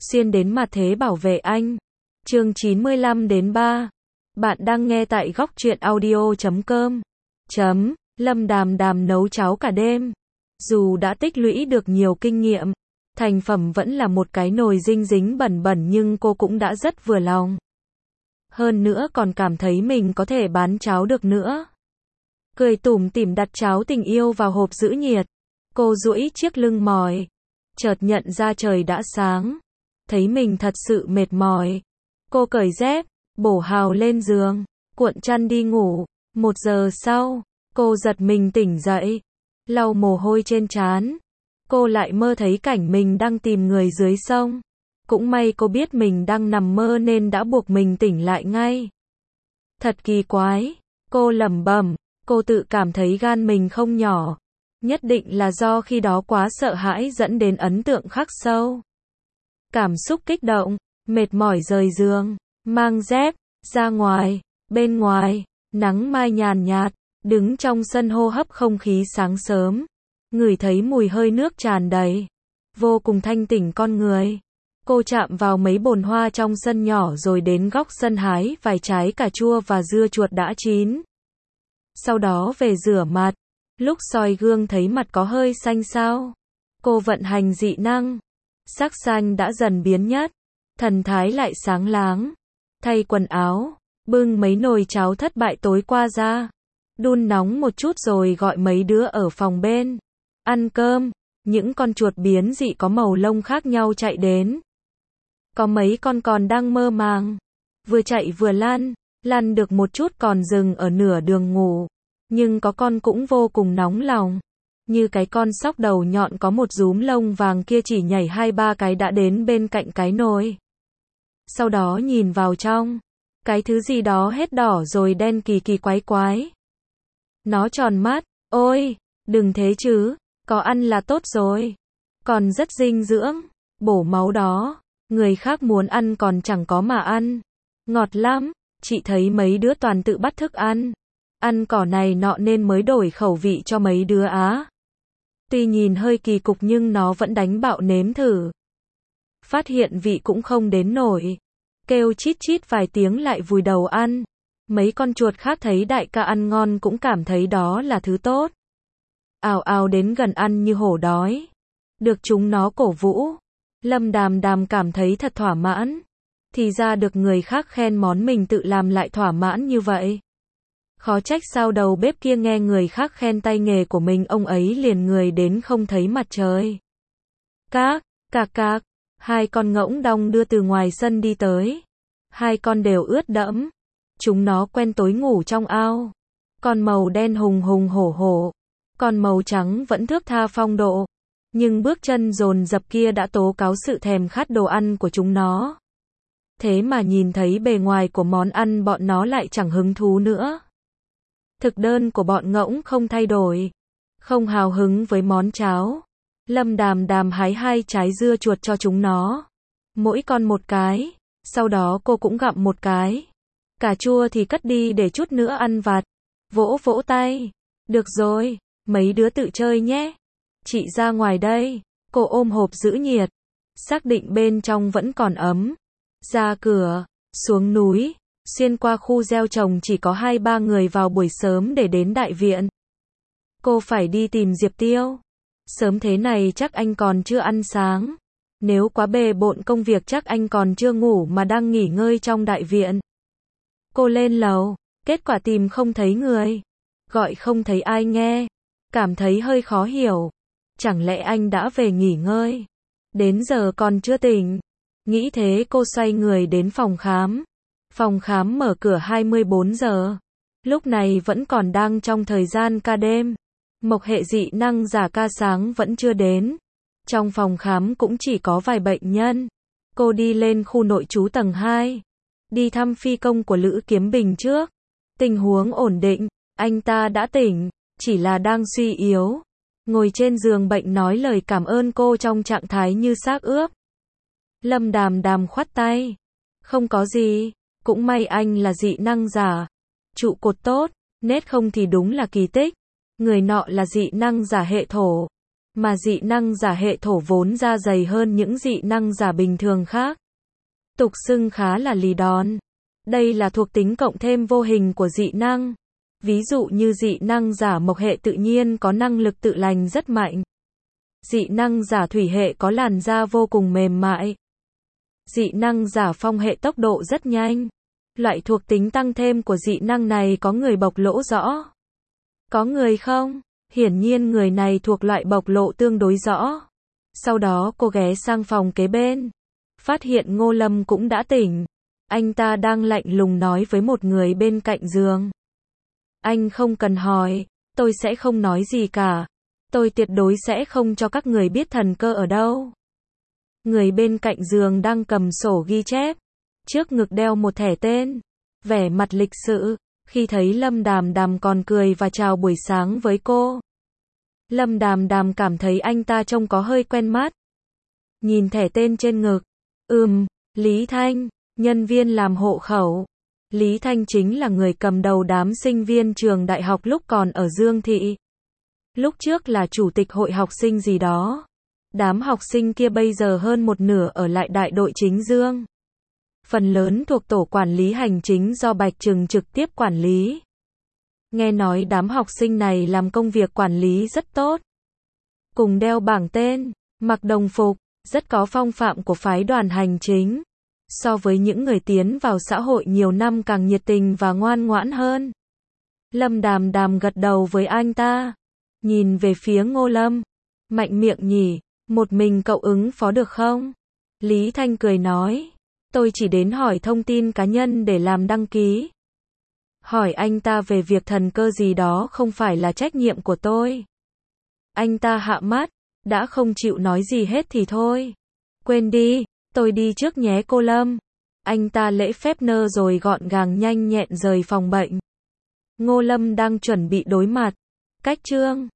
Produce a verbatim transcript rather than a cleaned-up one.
xuyên đến mặt thế bảo vệ anh. Chương chín mươi lăm đến ba. Bạn đang nghe tại góc truyện audio chấm com. Chấm, Lâm Đàm Đàm nấu cháo cả đêm. Dù đã tích lũy được nhiều kinh nghiệm, thành phẩm vẫn là một cái nồi dinh dính bẩn bẩn nhưng cô cũng đã rất vừa lòng. Hơn nữa còn cảm thấy mình có thể bán cháo được nữa. Cười tủm tỉm đặt cháo tình yêu vào hộp giữ nhiệt. Cô duỗi chiếc lưng mỏi. Chợt nhận ra trời đã sáng. Thấy mình thật sự mệt mỏi. Cô cởi dép, bổ hào lên giường, cuộn chăn đi ngủ. Một giờ sau, cô giật mình tỉnh dậy. Lau mồ hôi trên trán. Cô lại mơ thấy cảnh mình đang tìm người dưới sông. Cũng may cô biết mình đang nằm mơ nên đã buộc mình tỉnh lại ngay. Thật kỳ quái. Cô lẩm bẩm. Cô tự cảm thấy gan mình không nhỏ. Nhất định là do khi đó quá sợ hãi dẫn đến ấn tượng khắc sâu. Cảm xúc kích động, mệt mỏi rời giường, mang dép, ra ngoài, bên ngoài, nắng mai nhàn nhạt, đứng trong sân hô hấp không khí sáng sớm, ngửi thấy mùi hơi nước tràn đầy, vô cùng thanh tỉnh con người. Cô chạm vào mấy bồn hoa trong sân nhỏ rồi đến góc sân hái vài trái cà chua và dưa chuột đã chín. Sau đó về rửa mặt, lúc soi gương thấy mặt có hơi xanh xao. Cô vận hành dị năng, sắc xanh đã dần biến mất, thần thái lại sáng láng. Thay quần áo, bưng mấy nồi cháo thất bại tối qua ra, đun nóng một chút rồi gọi mấy đứa ở phòng bên ăn cơm. Những con chuột biến dị có màu lông khác nhau chạy đến. Có mấy con còn đang mơ màng, vừa chạy vừa lăn, lăn được một chút còn dừng ở nửa đường ngủ. Nhưng có con cũng vô cùng nóng lòng. Như cái con sóc đầu nhọn có một rúm lông vàng kia chỉ nhảy hai ba cái đã đến bên cạnh cái nồi. Sau đó nhìn vào trong. Cái thứ gì đó hết đỏ rồi đen kỳ kỳ quái quái. Nó tròn mắt. Ôi, đừng thế chứ. Có ăn là tốt rồi. Còn rất dinh dưỡng. Bổ máu đó. Người khác muốn ăn còn chẳng có mà ăn. Ngọt lắm. Chị thấy mấy đứa toàn tự bắt thức ăn. Ăn cỏ này nọ nên mới đổi khẩu vị cho mấy đứa á. Tuy nhìn hơi kỳ cục nhưng nó vẫn đánh bạo nếm thử. Phát hiện vị cũng không đến nổi. Kêu chít chít vài tiếng lại vùi đầu ăn. Mấy con chuột khác thấy đại ca ăn ngon cũng cảm thấy đó là thứ tốt. Ào ào đến gần ăn như hổ đói. Được chúng nó cổ vũ. Lâm Đàm Đàm cảm thấy thật thỏa mãn. Thì ra được người khác khen món mình tự làm lại thỏa mãn như vậy. Khó trách sao đầu bếp kia nghe người khác khen tay nghề của mình ông ấy liền người đến không thấy mặt trời. Các, cạc cạc, hai con ngỗng đong đưa từ ngoài sân đi tới. Hai con đều ướt đẫm. Chúng nó quen tối ngủ trong ao. Con màu đen hùng hùng hổ hổ. Con màu trắng vẫn thước tha phong độ. Nhưng bước chân dồn dập kia đã tố cáo sự thèm khát đồ ăn của chúng nó. Thế mà nhìn thấy bề ngoài của món ăn bọn nó lại chẳng hứng thú nữa. Thực đơn của bọn ngỗng không thay đổi. Không hào hứng với món cháo. Lâm Đàm Đàm hái hai trái dưa chuột cho chúng nó. Mỗi con một cái. Sau đó cô cũng gặm một cái. Cà chua thì cất đi để chút nữa ăn vặt. Vỗ vỗ tay. Được rồi, mấy đứa tự chơi nhé. Chị ra ngoài đây. Cô ôm hộp giữ nhiệt. Xác định bên trong vẫn còn ấm. Ra cửa, xuống núi. Xuyên qua khu gieo trồng chỉ có hai ba người vào buổi sớm để đến đại viện. Cô phải đi tìm Diệp Tiêu. Sớm thế này chắc anh còn chưa ăn sáng. Nếu quá bề bộn công việc chắc anh còn chưa ngủ mà đang nghỉ ngơi trong đại viện. Cô lên lầu, kết quả tìm không thấy người. Gọi không thấy ai nghe. Cảm thấy hơi khó hiểu. Chẳng lẽ anh đã về nghỉ ngơi? Đến giờ còn chưa tỉnh. Nghĩ thế cô xoay người đến phòng khám. Phòng khám mở cửa hai mươi bốn giờ. Lúc này vẫn còn đang trong thời gian ca đêm. Mộc hệ dị năng giả ca sáng vẫn chưa đến. Trong phòng khám cũng chỉ có vài bệnh nhân. Cô đi lên khu nội trú tầng hai. Đi thăm phi công của Lữ Kiếm Bình trước. Tình huống ổn định. Anh ta đã tỉnh. Chỉ là đang suy yếu. Ngồi trên giường bệnh nói lời cảm ơn cô trong trạng thái như xác ướp. Lâm Đàm Đàm khoát tay. Không có gì. Cũng may anh là dị năng giả. Trụ cột tốt. Nết không thì đúng là kỳ tích. Người nọ là dị năng giả hệ thổ. Mà dị năng giả hệ thổ vốn ra dày hơn những dị năng giả bình thường khác. Tục xưng khá là lì đòn. Đây là thuộc tính cộng thêm vô hình của dị năng. Ví dụ như dị năng giả mộc hệ tự nhiên có năng lực tự lành rất mạnh. Dị năng giả thủy hệ có làn da vô cùng mềm mại. Dị năng giả phong hệ tốc độ rất nhanh. Loại thuộc tính tăng thêm của dị năng này có người bộc lộ rõ. Có người không? Hiển nhiên người này thuộc loại bộc lộ tương đối rõ. Sau đó cô ghé sang phòng kế bên. Phát hiện Ngô Lâm cũng đã tỉnh. Anh ta đang lạnh lùng nói với một người bên cạnh giường. Anh không cần hỏi, tôi sẽ không nói gì cả. Tôi tuyệt đối sẽ không cho các người biết thần cơ ở đâu. Người bên cạnh giường đang cầm sổ ghi chép. Trước ngực đeo một thẻ tên. Vẻ mặt lịch sự. Khi thấy Lâm Đàm Đàm còn cười và chào buổi sáng với cô. Lâm Đàm Đàm cảm thấy anh ta trông có hơi quen mắt. Nhìn thẻ tên trên ngực. Ừm, Lý Thanh, nhân viên làm hộ khẩu. Lý Thanh chính là người cầm đầu đám sinh viên trường đại học lúc còn ở Dương Thị. Lúc trước là chủ tịch hội học sinh gì đó. Đám học sinh kia bây giờ hơn một nửa ở lại đại đội chính Dương. Phần lớn thuộc tổ quản lý hành chính do Bạch Trừng trực tiếp quản lý. Nghe nói đám học sinh này làm công việc quản lý rất tốt. Cùng đeo bảng tên, mặc đồng phục, rất có phong phạm của phái đoàn hành chính. So với những người tiến vào xã hội nhiều năm càng nhiệt tình và ngoan ngoãn hơn. Lâm Đàm Đàm gật đầu với anh ta. Nhìn về phía Ngô Lâm. Mạnh miệng nhỉ, một mình cậu ứng phó được không? Lý Thanh cười nói. Tôi chỉ đến hỏi thông tin cá nhân để làm đăng ký. Hỏi anh ta về việc thần cơ gì đó không phải là trách nhiệm của tôi. Anh ta hạ mắt, đã không chịu nói gì hết thì thôi. Quên đi, tôi đi trước nhé cô Lâm. Anh ta lễ phép nơ rồi gọn gàng nhanh nhẹn rời phòng bệnh. Ngô Lâm đang chuẩn bị đối mặt. Cách chương